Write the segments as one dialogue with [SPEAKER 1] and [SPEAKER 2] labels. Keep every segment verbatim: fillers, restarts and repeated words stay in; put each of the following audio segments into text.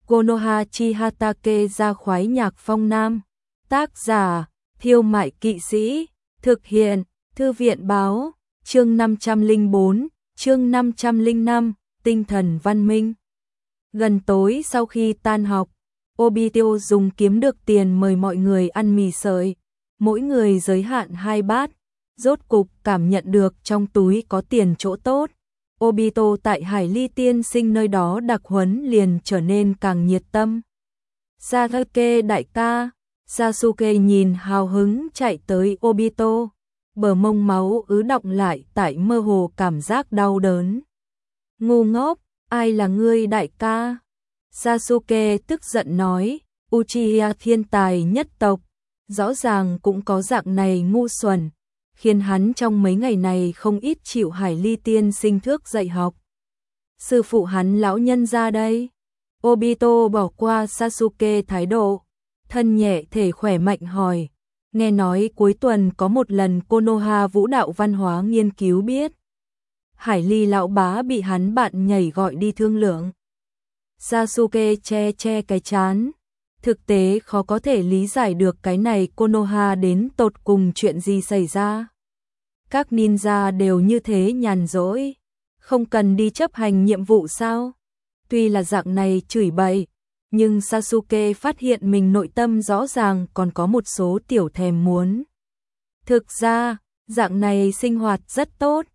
[SPEAKER 1] Konoha Chihatake ra khoái nhạc phong nam. Tác giả, Thiêu Mại Kỵ Sĩ. Thực hiện, Thư viện báo. Chương năm trăm lẻ bốn, chương năm trăm lẻ năm, tinh thần văn minh. Gần tối sau khi tan học, Obito dùng kiếm được tiền mời mọi người ăn mì sợi. Mỗi người giới hạn hai bát. Rốt cục cảm nhận được trong túi có tiền chỗ tốt. Obito tại Hải Ly tiên sinh nơi đó đặc huấn liền trở nên càng nhiệt tâm. Sasuke đại ca. Sasuke nhìn hào hứng chạy tới Obito. Bờ mông máu ứ đọng lại tại mơ hồ cảm giác đau đớn. Ngu ngốc, ai là ngươi đại ca? Sasuke tức giận nói, Uchiha thiên tài nhất tộc, rõ ràng cũng có dạng này ngu xuẩn, khiến hắn trong mấy ngày này không ít chịu Hải Ly tiên sinh thước dạy học. Sư phụ hắn lão nhân ra đây. Obito bỏ qua Sasuke thái độ, thân nhẹ thể khỏe mạnh hỏi, nghe nói cuối tuần có một lần Konoha vũ đạo văn hóa nghiên cứu biết. Hải Ly lão bá bị hắn bạn nhảy gọi đi thương lượng. Sasuke che che cái chán. Thực tế khó có thể lý giải được cái này Konoha đến tột cùng chuyện gì xảy ra. Các ninja đều như thế nhàn rỗi, không cần đi chấp hành nhiệm vụ sao? Tuy là dạng này chửi bậy, nhưng Sasuke phát hiện mình nội tâm rõ ràng còn có một số tiểu thèm muốn. Thực ra, dạng này sinh hoạt rất tốt.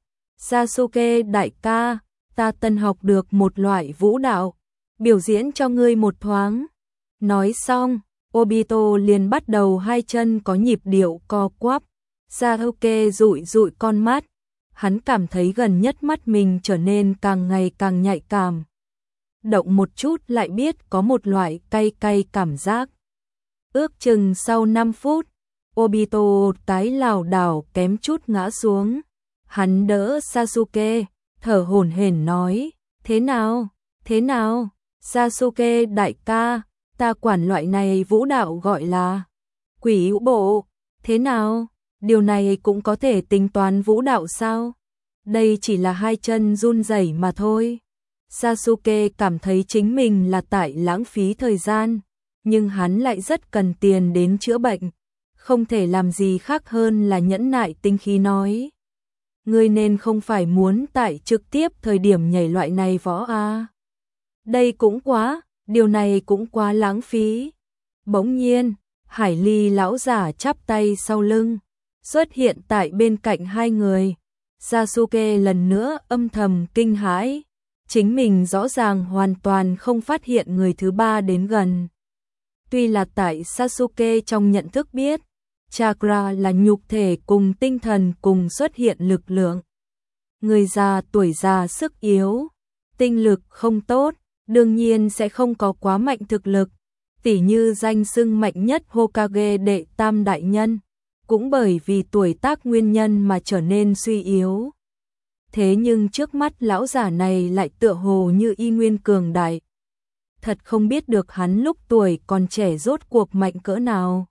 [SPEAKER 1] Sasuke đại ca, ta tân học được một loại vũ đạo, biểu diễn cho ngươi một thoáng. Nói xong, Obito liền bắt đầu hai chân có nhịp điệu co quắp. Sasuke dụi dụi con mắt, hắn cảm thấy gần nhất mắt mình trở nên càng ngày càng nhạy cảm. Động một chút lại biết có một loại cay cay cảm giác. Ước chừng sau năm phút, Obito tái lảo đảo kém chút ngã xuống. Hắn đỡ Sasuke, thở hổn hển nói, thế nào, thế nào, Sasuke đại ca, ta quản loại này vũ đạo gọi là quỷ hữu bộ, thế nào, điều này cũng có thể tính toán vũ đạo sao? Đây chỉ là hai chân run rẩy mà thôi. Sasuke cảm thấy chính mình là tại lãng phí thời gian, nhưng hắn lại rất cần tiền đến chữa bệnh, không thể làm gì khác hơn là nhẫn nại tinh khí nói. Ngươi nên không phải muốn tại trực tiếp thời điểm nhảy loại này võ à? Đây cũng quá, điều này cũng quá lãng phí. Bỗng nhiên, Hải Ly lão giả chắp tay sau lưng, xuất hiện tại bên cạnh hai người. Sasuke lần nữa âm thầm kinh hãi, chính mình rõ ràng hoàn toàn không phát hiện người thứ ba đến gần. Tuy là tại Sasuke trong nhận thức biết, chakra là nhục thể cùng tinh thần cùng xuất hiện lực lượng. Người già tuổi già sức yếu, tinh lực không tốt, đương nhiên sẽ không có quá mạnh thực lực, tỉ như danh xưng mạnh nhất Hokage đệ tam đại nhân, cũng bởi vì tuổi tác nguyên nhân mà trở nên suy yếu. Thế nhưng trước mắt lão giả này lại tựa hồ như y nguyên cường đại. Thật không biết được hắn lúc tuổi còn trẻ rốt cuộc mạnh cỡ nào.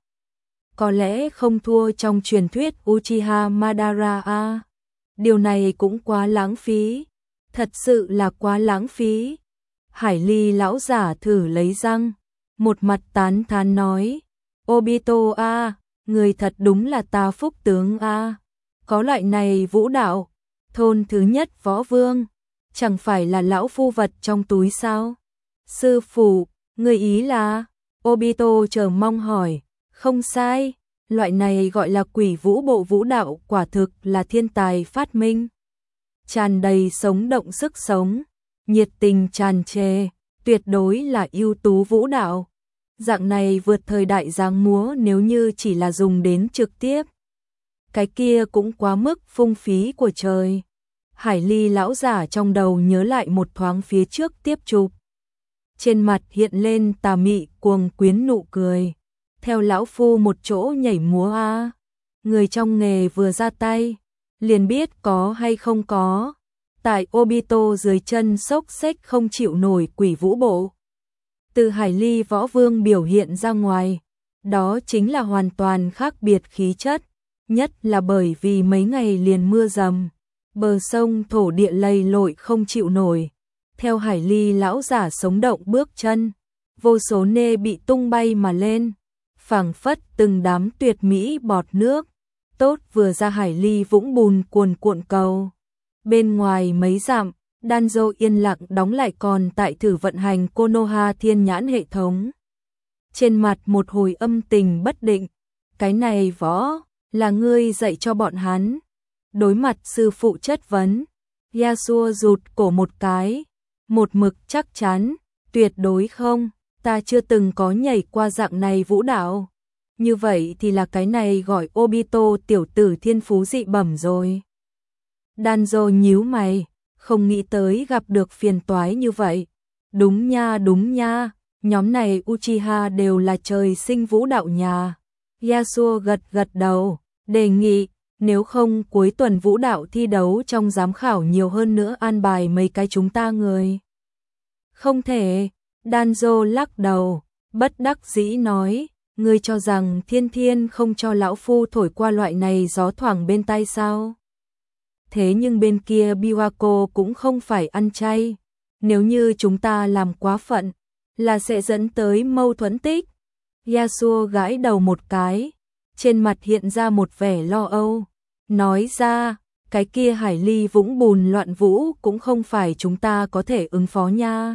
[SPEAKER 1] Có lẽ không thua trong truyền thuyết Uchiha Madara a. Điều này cũng quá lãng phí, thật sự là quá lãng phí. Hải Ly lão giả thử lấy răng, một mặt tán thán nói, Obito a, người thật đúng là ta phúc tướng a, có loại này vũ đạo, thôn thứ nhất võ vương, chẳng phải là lão phu vật trong túi sao? Sư phụ, người ý là? Obito chờ mong hỏi, không sai, loại này gọi là quỷ vũ bộ vũ đạo quả thực là thiên tài phát minh. Tràn đầy sống động sức sống, nhiệt tình tràn trề, tuyệt đối là ưu tú vũ đạo. Dạng này vượt thời đại giáng múa nếu như chỉ là dùng đến trực tiếp. Cái kia cũng quá mức phung phí của trời. Hải Ly lão giả trong đầu nhớ lại một thoáng phía trước tiếp chụp. Trên mặt hiện lên tà mị cuồng quyến nụ cười. Theo lão phu một chỗ nhảy múa a. Người trong nghề vừa ra tay, liền biết có hay không có. Tại Obito dưới chân xốc xếch không chịu nổi quỷ vũ bộ. Từ Hải Ly võ vương biểu hiện ra ngoài, đó chính là hoàn toàn khác biệt khí chất, nhất là bởi vì mấy ngày liền mưa dầm, bờ sông thổ địa lầy lội không chịu nổi. Theo Hải Ly lão giả sống động bước chân, vô số nê bị tung bay mà lên, phảng phất từng đám tuyệt mỹ bọt nước, tốt vừa ra hải ly vũng bùn cuồn cuộn cầu. Bên ngoài mấy dặm, Danzo yên lặng đóng lại còn tại thử vận hành Konoha thiên nhãn hệ thống. Trên mặt một hồi âm tình bất định, cái này võ, là ngươi dạy cho bọn hắn. Đối mặt sư phụ chất vấn, Yasuo rụt cổ một cái, một mực chắc chắn, tuyệt đối không, ta chưa từng có nhảy qua dạng này vũ đạo. Như vậy thì là cái này gọi Obito tiểu tử thiên phú dị bẩm rồi. Danzo nhíu mày, không nghĩ tới gặp được phiền toái như vậy. Đúng nha đúng nha, nhóm này Uchiha đều là trời sinh vũ đạo nhà. Yasuo gật gật đầu, đề nghị, nếu không cuối tuần vũ đạo thi đấu trong giám khảo nhiều hơn nữa an bài mấy cái chúng ta người. Không thể, Danzo lắc đầu, bất đắc dĩ nói, ngươi cho rằng thiên thiên không cho lão phu thổi qua loại này gió thoảng bên tai sao? Thế nhưng bên kia Biwako cũng không phải ăn chay, nếu như chúng ta làm quá phận, là sẽ dẫn tới mâu thuẫn tích. Yasuo gãi đầu một cái, trên mặt hiện ra một vẻ lo âu, nói ra, cái kia hải ly vũng bùn loạn vũ cũng không phải chúng ta có thể ứng phó nha.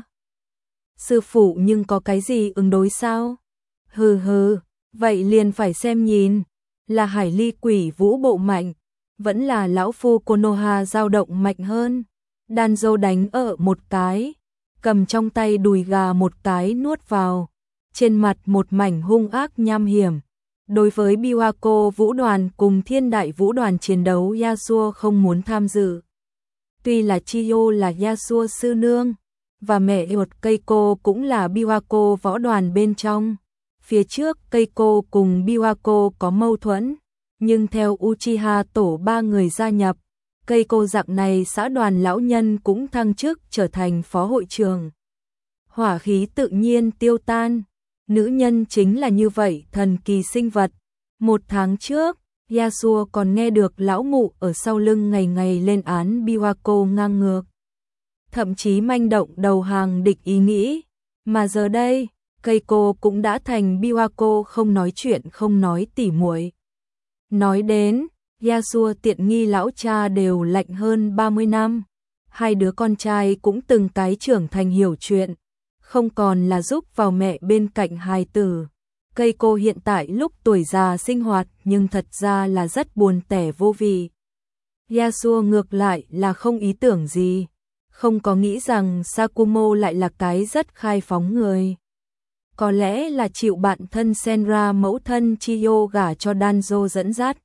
[SPEAKER 1] Sư phụ nhưng có cái gì ứng đối sao? Hừ hừ, vậy liền phải xem nhìn, là hải ly quỷ vũ bộ mạnh, vẫn là lão phu Konoha dao động mạnh hơn. Danzo đánh ở một cái, cầm trong tay đùi gà một cái nuốt vào, trên mặt một mảnh hung ác nham hiểm. Đối với Biwako vũ đoàn cùng thiên đại vũ đoàn chiến đấu Yasuo không muốn tham dự. Tuy là Chiyo là Yasuo sư nương, và mẹ ruột Keiko cũng là Biwako võ đoàn bên trong. Phía trước Keiko cùng Biwako có mâu thuẫn, nhưng theo Uchiha tổ ba người gia nhập, Keiko dạng này xã đoàn lão nhân cũng thăng chức trở thành phó hội trưởng. Hỏa khí tự nhiên tiêu tan, nữ nhân chính là như vậy thần kỳ sinh vật. Một tháng trước, Yasuo còn nghe được lão mụ ở sau lưng ngày ngày lên án Biwako ngang ngược, thậm chí manh động đầu hàng địch ý nghĩ, mà giờ đây, Keiko cũng đã thành Biwako không nói chuyện không nói tỉ muội. Nói đến, Yasuo tiện nghi lão cha đều lạnh hơn ba mươi năm, hai đứa con trai cũng từng cái trưởng thành hiểu chuyện, không còn là giúp vào mẹ bên cạnh hài tử. Keiko hiện tại lúc tuổi già sinh hoạt nhưng thật ra là rất buồn tẻ vô vị. Yasuo ngược lại là không ý tưởng gì, không có nghĩ rằng Sakumo lại là cái rất khai phóng người. Có lẽ là chịu bạn thân Senra mẫu thân Chiyo gả cho Danzo dẫn dắt.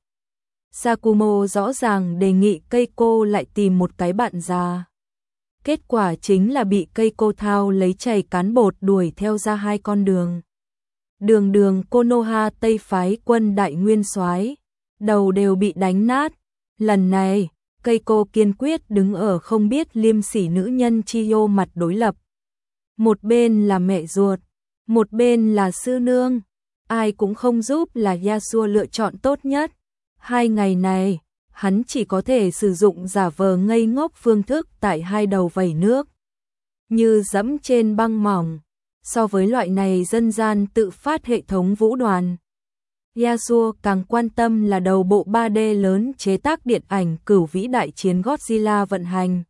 [SPEAKER 1] Sakumo rõ ràng đề nghị Keiko lại tìm một cái bạn già. Kết quả chính là bị Keiko thao lấy chày cán bột đuổi theo ra hai con đường. Đường đường Konoha Tây phái quân đại nguyên soái, đầu đều bị đánh nát. Lần này, Keiko kiên quyết đứng ở không biết liêm sỉ nữ nhân Chiyo mặt đối lập. Một bên là mẹ ruột, một bên là sư nương, ai cũng không giúp là Yasuo lựa chọn tốt nhất. Hai ngày này, hắn chỉ có thể sử dụng giả vờ ngây ngốc phương thức tại hai đầu vẩy nước, như dẫm trên băng mỏng. So với loại này dân gian tự phát hệ thống vũ đoàn, Yasuo càng quan tâm là đầu bộ ba D lớn chế tác điện ảnh Cửu vĩ đại chiến Godzilla vận hành.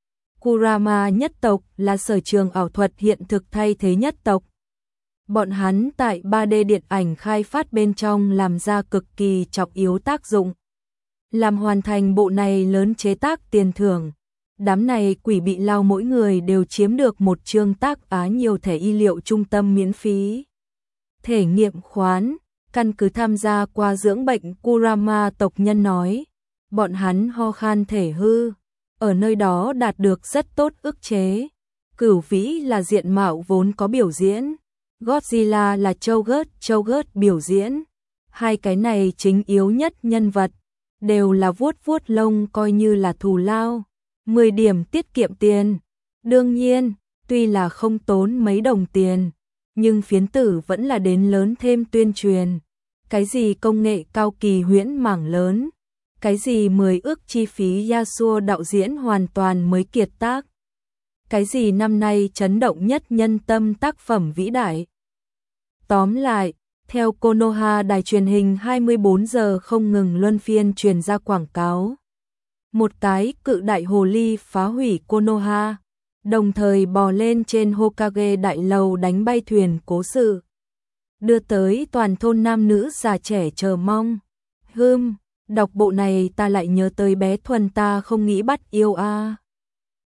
[SPEAKER 1] Kurama nhất tộc là sở trường ảo thuật hiện thực thay thế nhất tộc. Bọn hắn tại ba D điện ảnh khai phát bên trong làm ra cực kỳ trọng yếu tác dụng. Làm hoàn thành bộ này lớn chế tác tiền thưởng, đám này quỷ bị lao mỗi người đều chiếm được một chương tác á nhiều thẻ y liệu trung tâm miễn phí. Thể nghiệm khoán, căn cứ tham gia qua dưỡng bệnh Kurama tộc nhân nói, bọn hắn ho khan thể hư, ở nơi đó đạt được rất tốt ức chế. Cửu vĩ là diện mạo vốn có biểu diễn, Godzilla là châu gớt châu gớt biểu diễn. Hai cái này chính yếu nhất nhân vật, đều là vuốt vuốt lông coi như là thù lao. mười điểm tiết kiệm tiền. Đương nhiên, tuy là không tốn mấy đồng tiền, nhưng phiến tử vẫn là đến lớn thêm tuyên truyền. Cái gì công nghệ cao kỳ huyễn mảng lớn, cái gì mười ước chi phí Yasuo đạo diễn hoàn toàn mới kiệt tác. cái gì năm nay chấn động nhất nhân tâm tác phẩm vĩ đại. Tóm lại, theo Konoha, đài truyền hình hai mươi bốn giờ không ngừng luân phiên truyền ra quảng cáo. Một cái cự đại hồ ly phá hủy Konoha, đồng thời bò lên trên Hokage đại lầu đánh bay thuyền cố sự, đưa tới toàn thôn nam nữ già trẻ chờ mong. Hừm, đọc bộ này ta lại nhớ tới bé Thuần ta không nghĩ bắt yêu a. À.